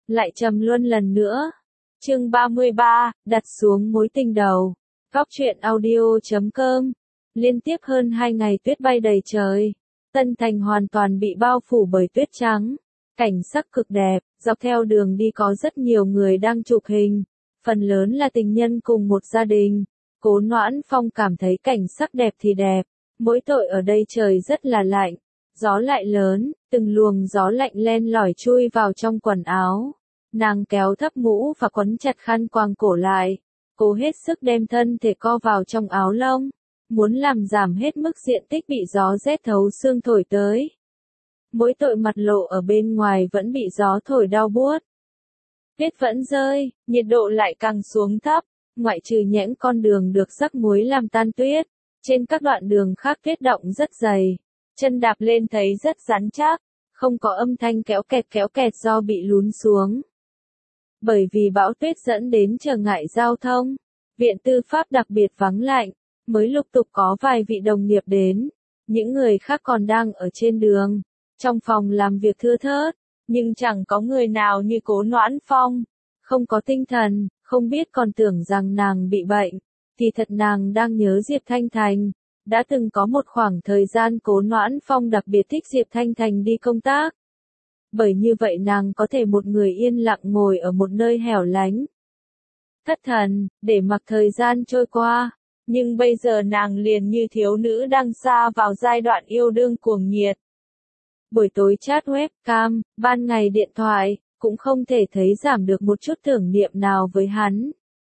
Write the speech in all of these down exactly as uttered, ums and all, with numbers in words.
lại trầm luân lần nữa. Chương ba mươi ba, đặt xuống mối tình đầu. Góc truyện audio chấm com. Liên tiếp hơn hai ngày tuyết bay đầy trời. Tân Thành hoàn toàn bị bao phủ bởi tuyết trắng. Cảnh sắc cực đẹp, dọc theo đường đi có rất nhiều người đang chụp hình. Phần lớn là tình nhân cùng một gia đình. Cố Noãn Phong cảm thấy cảnh sắc đẹp thì đẹp. Mỗi tội ở đây trời rất là lạnh. Gió lại lớn, từng luồng gió lạnh len lỏi chui vào trong quần áo. Nàng kéo thấp mũ và quấn chặt khăn quàng cổ lại. Cố hết sức đem thân thể co vào trong áo lông. Muốn làm giảm hết mức diện tích bị gió rét thấu xương thổi tới. Mỗi tội mặt lộ ở bên ngoài vẫn bị gió thổi đau buốt. Tuyết vẫn rơi, nhiệt độ lại càng xuống thấp. Ngoại trừ những con đường được rắc muối làm tan tuyết. Trên các đoạn đường khác tuyết động rất dày. Chân đạp lên thấy rất rắn chắc. Không có âm thanh kéo kẹt kéo kẹt do bị lún xuống. Bởi vì bão tuyết dẫn đến trở ngại giao thông. Viện Tư pháp đặc biệt vắng lạnh. Mới lục tục có vài vị đồng nghiệp đến. Những người khác còn đang ở trên đường. Trong phòng làm việc thưa thớt. Nhưng chẳng có người nào như Cố Noãn Phong. Không có tinh thần, không biết còn tưởng rằng nàng bị bệnh. Thì thật nàng đang nhớ Diệp Thanh Thành. Đã từng có một khoảng thời gian Cố Noãn Phong đặc biệt thích Diệp Thanh Thành đi công tác. Bởi như vậy nàng có thể một người yên lặng ngồi ở một nơi hẻo lánh. Thất thần, để mặc thời gian trôi qua. Nhưng bây giờ nàng liền như thiếu nữ đang xa vào giai đoạn yêu đương cuồng nhiệt. Buổi tối chat webcam, ban ngày điện thoại, cũng không thể thấy giảm được một chút tưởng niệm nào với hắn.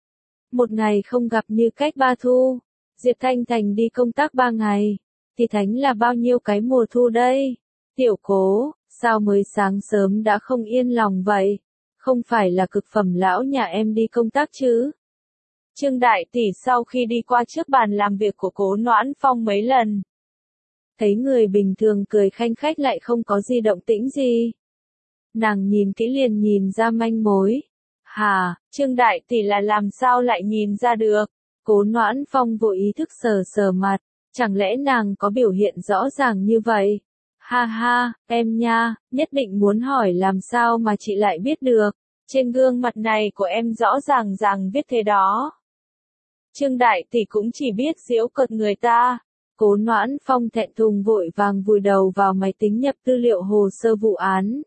Một ngày không gặp như cách ba thu. Diệp Thanh Thành đi công tác ba ngày. Thì thánh là bao nhiêu cái mùa thu đây? Tiểu Cố, sao mới sáng sớm đã không yên lòng vậy? Không phải là cực phẩm lão nhà em đi công tác chứ? Trương Đại Tỷ sau khi đi qua trước bàn làm việc của Cố Noãn Phong mấy lần. Thấy người bình thường cười khanh khách lại không có gì động tĩnh gì. Nàng nhìn kỹ liền nhìn ra manh mối. Hà, Trương Đại Tỷ là làm sao lại nhìn ra được? Cố Noãn Phong vội ý thức sờ sờ mặt. Chẳng lẽ nàng có biểu hiện rõ ràng như vậy? Ha ha, em nha, nhất định muốn hỏi làm sao mà chị lại biết được. Trên gương mặt này của em rõ ràng ràng viết thế đó. Trương Đại Tỷ cũng chỉ biết giễu cợt người ta. Cố Noãn Phong thẹn thùng vội vàng vùi đầu vào máy tính nhập tư liệu hồ sơ vụ án.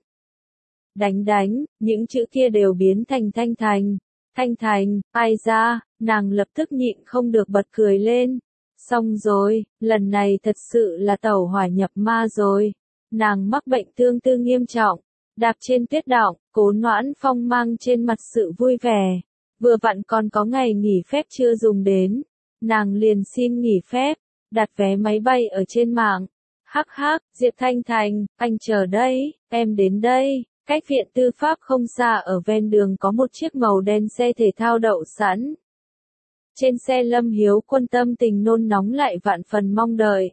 Đánh đánh, những chữ kia đều biến thành Thanh Thành. Thanh Thành, ai ra, nàng lập tức nhịn không được bật cười lên. Xong rồi, lần này thật sự là tẩu hỏa nhập ma rồi. Nàng mắc bệnh tương tư nghiêm trọng. Đạp trên tuyết đọng, Cố Noãn Phong mang trên mặt sự vui vẻ. Vừa vặn còn có ngày nghỉ phép chưa dùng đến. Nàng liền xin nghỉ phép, đặt vé máy bay ở trên mạng. Hắc hắc, Diệp Thanh Thành, anh chờ đây, em đến đây. Cách viện tư pháp không xa ở ven đường có một chiếc màu đen xe thể thao đậu sẵn. Trên xe Lâm Hiếu Quân tâm tình nôn nóng lại vạn phần mong đợi.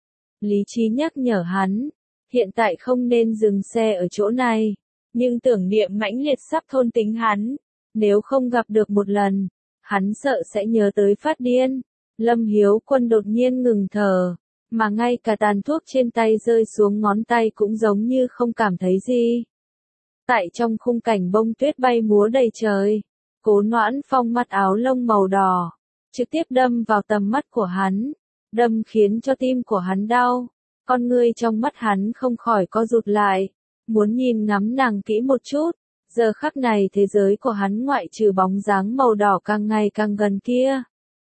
Lý trí nhắc nhở hắn, hiện tại không nên dừng xe ở chỗ này. Nhưng tưởng niệm mãnh liệt sắp thôn tính hắn. Nếu không gặp được một lần, hắn sợ sẽ nhớ tới phát điên. Lâm Hiếu Quân đột nhiên ngừng thở, mà ngay cả tàn thuốc trên tay rơi xuống ngón tay cũng giống như không cảm thấy gì. Tại trong khung cảnh bông tuyết bay múa đầy trời, Cố Noãn Phong mặc áo lông màu đỏ, trực tiếp đâm vào tầm mắt của hắn, đâm khiến cho tim của hắn đau, con ngươi trong mắt hắn không khỏi co rụt lại, muốn nhìn ngắm nàng kỹ một chút. Giờ khắc này thế giới của hắn ngoại trừ bóng dáng màu đỏ càng ngày càng gần kia.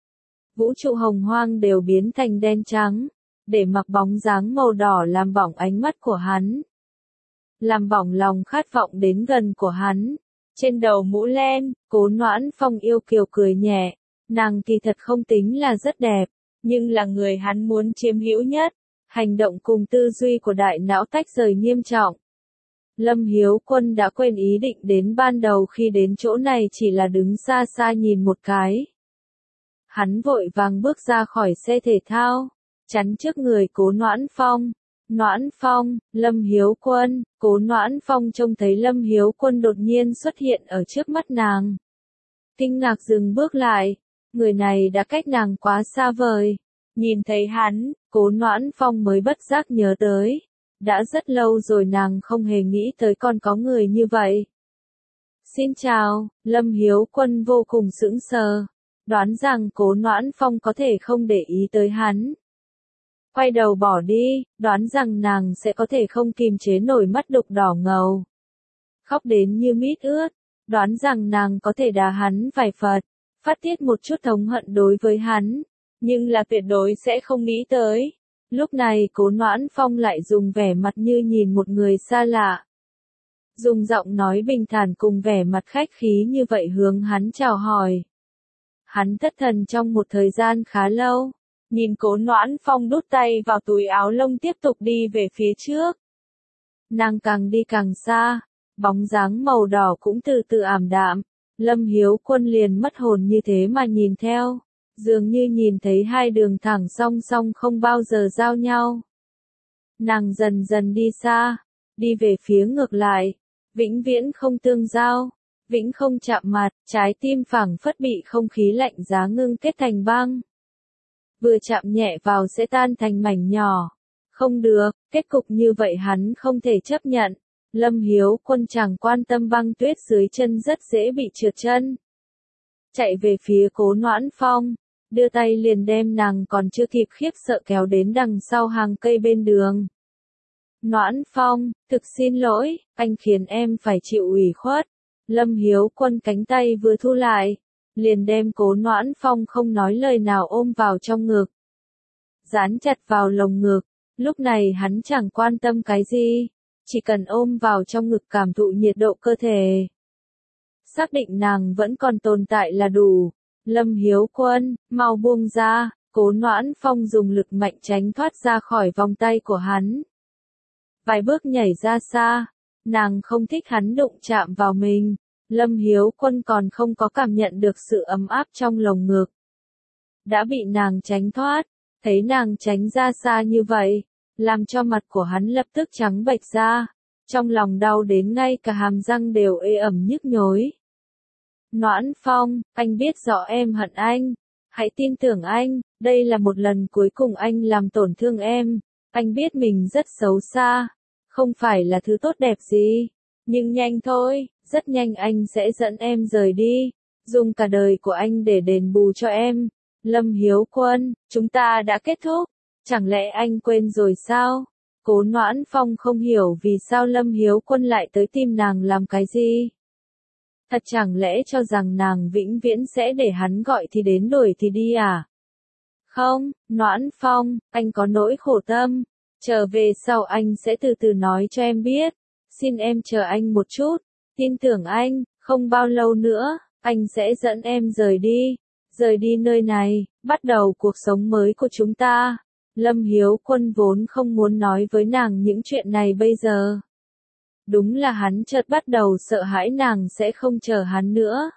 Vũ trụ hồng hoang đều biến thành đen trắng, để mặc bóng dáng màu đỏ làm bỏng ánh mắt của hắn. Làm bỏng lòng khát vọng đến gần của hắn. Trên đầu mũ len, Cố Noãn Phong yêu kiều cười nhẹ. Nàng kỳ thật không tính là rất đẹp, nhưng là người hắn muốn chiếm hữu nhất. Hành động cùng tư duy của đại não tách rời nghiêm trọng. Lâm Hiếu Quân đã quên ý định đến ban đầu khi đến chỗ này chỉ là đứng xa xa nhìn một cái. Hắn vội vàng bước ra khỏi xe thể thao, chắn trước người Cố Noãn Phong. Noãn Phong, Lâm Hiếu Quân, Cố Noãn Phong trông thấy Lâm Hiếu Quân đột nhiên xuất hiện ở trước mắt nàng. Kinh ngạc dừng bước lại, người này đã cách nàng quá xa vời. Nhìn thấy hắn, Cố Noãn Phong mới bất giác nhớ tới. Đã rất lâu rồi nàng không hề nghĩ tới còn có người như vậy. Xin chào, Lâm Hiếu Quân vô cùng sững sờ, đoán rằng Cố Noãn Phong có thể không để ý tới hắn. Quay đầu bỏ đi, đoán rằng nàng sẽ có thể không kìm chế nổi mắt đục đỏ ngầu. Khóc đến như mít ướt, đoán rằng nàng có thể đá hắn vài phật, phát tiết một chút thống hận đối với hắn, nhưng là tuyệt đối sẽ không nghĩ tới. Lúc này Cố Noãn Phong lại dùng vẻ mặt như nhìn một người xa lạ. Dùng giọng nói bình thản cùng vẻ mặt khách khí như vậy hướng hắn chào hỏi. Hắn thất thần trong một thời gian khá lâu, nhìn Cố Noãn Phong đút tay vào túi áo lông tiếp tục đi về phía trước. Nàng càng đi càng xa, bóng dáng màu đỏ cũng từ từ ảm đạm, Lâm Hiếu Quân liền mất hồn như thế mà nhìn theo, dường như nhìn thấy hai đường thẳng song song không bao giờ giao nhau. Nàng dần dần đi xa, đi về phía ngược lại, vĩnh viễn không tương giao, vĩnh không chạm mặt, trái tim phảng phất bị không khí lạnh giá ngưng kết thành băng. Vừa chạm nhẹ vào sẽ tan thành mảnh nhỏ. Không được, kết cục như vậy hắn không thể chấp nhận. Lâm Hiếu Quân chẳng quan tâm băng tuyết dưới chân rất dễ bị trượt chân. Chạy về phía Cố Noãn Phong, đưa tay liền đem nàng còn chưa kịp khiếp sợ kéo đến đằng sau hàng cây bên đường. Noãn Phong, thực xin lỗi, anh khiến em phải chịu ủy khuất. Lâm Hiếu Quân cánh tay vừa thu lại, liền đem Cố Noãn Phong không nói lời nào ôm vào trong ngực. Dán chặt vào lồng ngực, lúc này hắn chẳng quan tâm cái gì, chỉ cần ôm vào trong ngực cảm thụ nhiệt độ cơ thể. Xác định nàng vẫn còn tồn tại là đủ. Lâm Hiếu Quân, mau buông ra, Cố Noãn Phong dùng lực mạnh tránh thoát ra khỏi vòng tay của hắn. Vài bước nhảy ra xa, nàng không thích hắn đụng chạm vào mình. Lâm Hiếu Quân còn không có cảm nhận được sự ấm áp trong lồng ngực. Đã bị nàng tránh thoát, thấy nàng tránh ra xa như vậy, làm cho mặt của hắn lập tức trắng bệch ra, trong lòng đau đến ngay cả hàm răng đều ê ẩm nhức nhối. Noãn Phong, anh biết rõ em hận anh, hãy tin tưởng anh, đây là một lần cuối cùng anh làm tổn thương em, anh biết mình rất xấu xa, không phải là thứ tốt đẹp gì, nhưng nhanh thôi, rất nhanh anh sẽ dẫn em rời đi, dùng cả đời của anh để đền bù cho em. Lâm Hiếu Quân, chúng ta đã kết thúc, chẳng lẽ anh quên rồi sao? Cố Noãn Phong không hiểu vì sao Lâm Hiếu Quân lại tới tìm nàng làm cái gì. Thật chẳng lẽ cho rằng nàng vĩnh viễn sẽ để hắn gọi thì đến đuổi thì đi à? Không, Noãn Phong, anh có nỗi khổ tâm, trở về sau anh sẽ từ từ nói cho em biết, xin em chờ anh một chút, tin tưởng anh, không bao lâu nữa, anh sẽ dẫn em rời đi, rời đi nơi này, bắt đầu cuộc sống mới của chúng ta. Lâm Hiếu Quân vốn không muốn nói với nàng những chuyện này bây giờ. Đúng là hắn chợt bắt đầu sợ hãi nàng sẽ không chờ hắn nữa.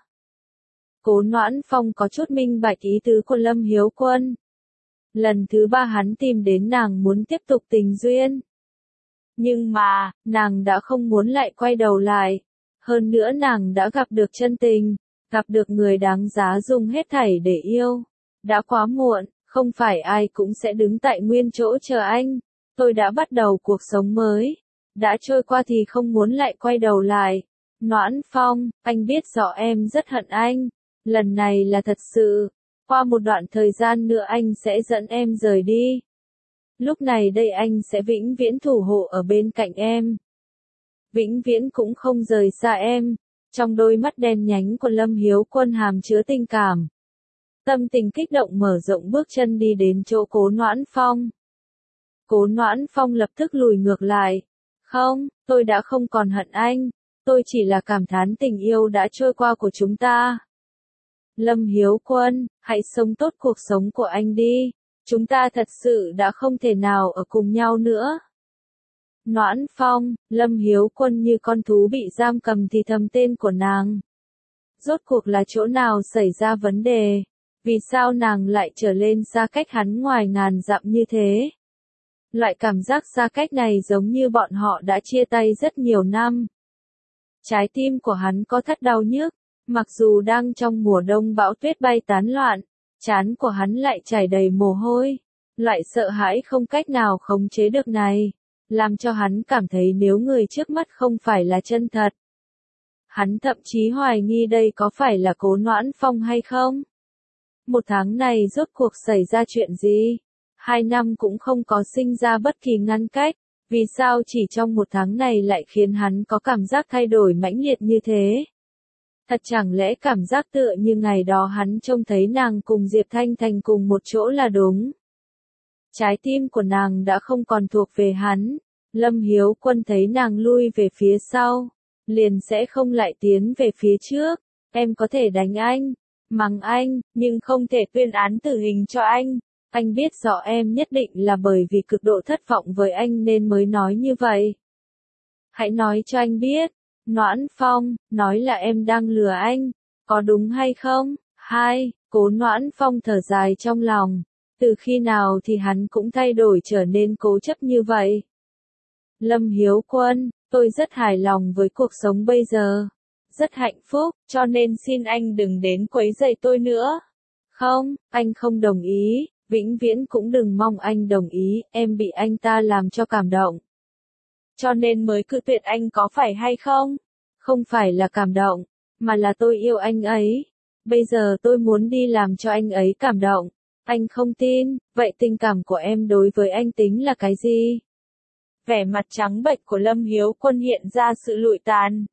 Cố Noãn Phong có chút minh bạch ý tứ của Lâm Hiếu Quân. Lần thứ ba hắn tìm đến nàng muốn tiếp tục tình duyên. Nhưng mà, nàng đã không muốn lại quay đầu lại. Hơn nữa nàng đã gặp được chân tình, gặp được người đáng giá dùng hết thảy để yêu. Đã quá muộn, không phải ai cũng sẽ đứng tại nguyên chỗ chờ anh. Tôi đã bắt đầu cuộc sống mới. Đã trôi qua thì không muốn lại quay đầu lại. Noãn Phong, anh biết rõ em rất hận anh. Lần này là thật sự. Qua một đoạn thời gian nữa anh sẽ dẫn em rời đi. Lúc này đây anh sẽ vĩnh viễn thủ hộ ở bên cạnh em. Vĩnh viễn cũng không rời xa em. Trong đôi mắt đen nhánh của Lâm Hiếu Quân hàm chứa tình cảm. Tâm tình kích động mở rộng bước chân đi đến chỗ Cố Noãn Phong. Cố Noãn Phong lập tức lùi ngược lại. Không, tôi đã không còn hận anh. Tôi chỉ là cảm thán tình yêu đã trôi qua của chúng ta. Lâm Hiếu Quân, hãy sống tốt cuộc sống của anh đi. Chúng ta thật sự đã không thể nào ở cùng nhau nữa. Noãn Phong, Lâm Hiếu Quân như con thú bị giam cầm thì thầm tên của nàng. Rốt cuộc là chỗ nào xảy ra vấn đề? Vì sao nàng lại trở lên xa cách hắn ngoài ngàn dặm như thế? Loại cảm giác xa cách này giống như bọn họ đã chia tay rất nhiều năm. Trái tim của hắn có thắt đau nhức, mặc dù đang trong mùa đông bão tuyết bay tán loạn, trán của hắn lại chảy đầy mồ hôi. Loại sợ hãi không cách nào khống chế được này, làm cho hắn cảm thấy nếu người trước mắt không phải là chân thật, Hắn thậm chí hoài nghi đây có phải là Cố Noãn Phong hay không? Một tháng này rốt cuộc xảy ra chuyện gì? Hai năm cũng không có sinh ra bất kỳ ngăn cách, vì sao chỉ trong một tháng này lại khiến hắn có cảm giác thay đổi mãnh liệt như thế? Thật chẳng lẽ cảm giác tựa như ngày đó hắn trông thấy nàng cùng Diệp Thanh Thành cùng một chỗ là đúng? Trái tim của nàng đã không còn thuộc về hắn. Lâm Hiếu Quân thấy nàng lui về phía sau, liền sẽ không lại tiến về phía trước. Em có thể đánh anh, mắng anh, nhưng không thể tuyên án tử hình cho anh. Anh biết rõ em nhất định là bởi vì cực độ thất vọng với anh nên mới nói như vậy. Hãy nói cho anh biết, Noãn Phong, nói là em đang lừa anh, có đúng hay không? Hai, Cố Noãn Phong thở dài trong lòng, từ khi nào thì hắn cũng thay đổi trở nên cố chấp như vậy. Lâm Hiếu Quân, tôi rất hài lòng với cuộc sống bây giờ, rất hạnh phúc, cho nên xin anh đừng đến quấy rầy tôi nữa. Không, anh không đồng ý, vĩnh viễn cũng đừng mong anh đồng ý, em bị anh ta làm cho cảm động. Cho nên mới cự tuyệt anh có phải hay không? Không phải là cảm động, mà là tôi yêu anh ấy. Bây giờ tôi muốn đi làm cho anh ấy cảm động. Anh không tin, vậy tình cảm của em đối với anh tính là cái gì? Vẻ mặt trắng bệch của Lâm Hiếu Quân hiện ra sự lụi tàn.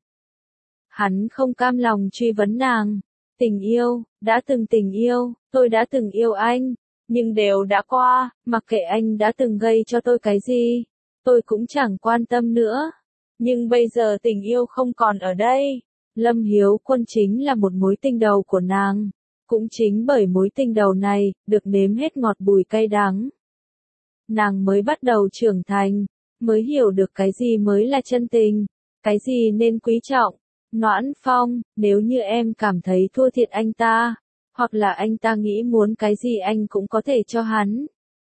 Hắn không cam lòng truy vấn nàng. Tình yêu, đã từng tình yêu, tôi đã từng yêu anh, nhưng đều đã qua, mặc kệ anh đã từng gây cho tôi cái gì, tôi cũng chẳng quan tâm nữa. Nhưng bây giờ tình yêu không còn ở đây. Lâm Hiếu Quân chính là một mối tình đầu của nàng. Cũng chính bởi mối tình đầu này, được nếm hết ngọt bùi cay đắng. Nàng mới bắt đầu trưởng thành, mới hiểu được cái gì mới là chân tình, cái gì nên quý trọng. Noãn Phong, nếu như em cảm thấy thua thiệt anh ta, hoặc là anh ta nghĩ muốn cái gì anh cũng có thể cho hắn.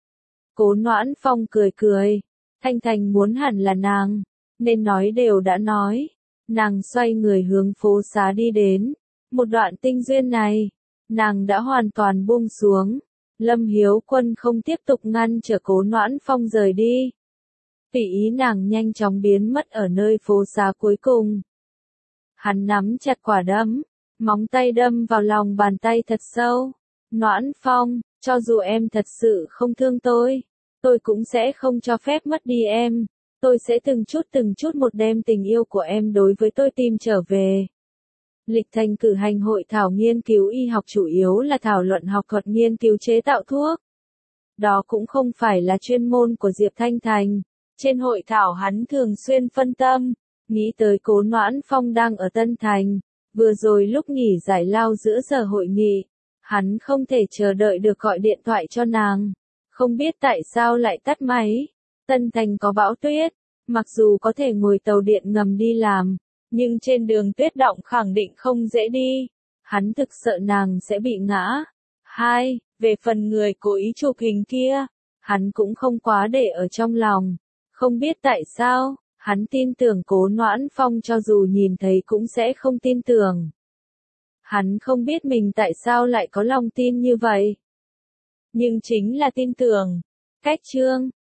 Cố Noãn Phong cười cười, Thanh Thành muốn hẳn là nàng, nên nói đều đã nói. Nàng xoay người hướng phố xá đi đến, một đoạn tinh duyên này, nàng đã hoàn toàn buông xuống. Lâm Hiếu Quân không tiếp tục ngăn trở Cố Noãn Phong rời đi. Tùy ý nàng nhanh chóng biến mất ở nơi phố xá cuối cùng. Hắn nắm chặt quả đấm, móng tay đâm vào lòng bàn tay thật sâu. Noãn Phong, cho dù em thật sự không thương tôi, tôi cũng sẽ không cho phép mất đi em. Tôi sẽ từng chút từng chút một đem tình yêu của em đối với tôi tìm trở về. Lịch Thành cử hành hội thảo nghiên cứu y học chủ yếu là thảo luận học thuật nghiên cứu chế tạo thuốc. Đó cũng không phải là chuyên môn của Diệp Thanh Thành. Trên hội thảo hắn thường xuyên phân tâm, nghĩ tới Cố Noãn Phong đang ở Tân Thành. Vừa rồi lúc nghỉ giải lao giữa giờ hội nghị, hắn không thể chờ đợi được gọi điện thoại cho nàng. Không biết tại sao lại tắt máy. Tân Thành có bão tuyết, mặc dù có thể ngồi tàu điện ngầm đi làm, nhưng trên đường tuyết động khẳng định không dễ đi. Hắn thực sợ nàng sẽ bị ngã. Hai, về phần người cố ý chụp hình kia, hắn cũng không quá để ở trong lòng. Không biết tại sao, hắn tin tưởng Cố Noãn Phong cho dù nhìn thấy cũng sẽ không tin tưởng. Hắn không biết mình tại sao lại có lòng tin như vậy. Nhưng chính là tin tưởng. Cách chương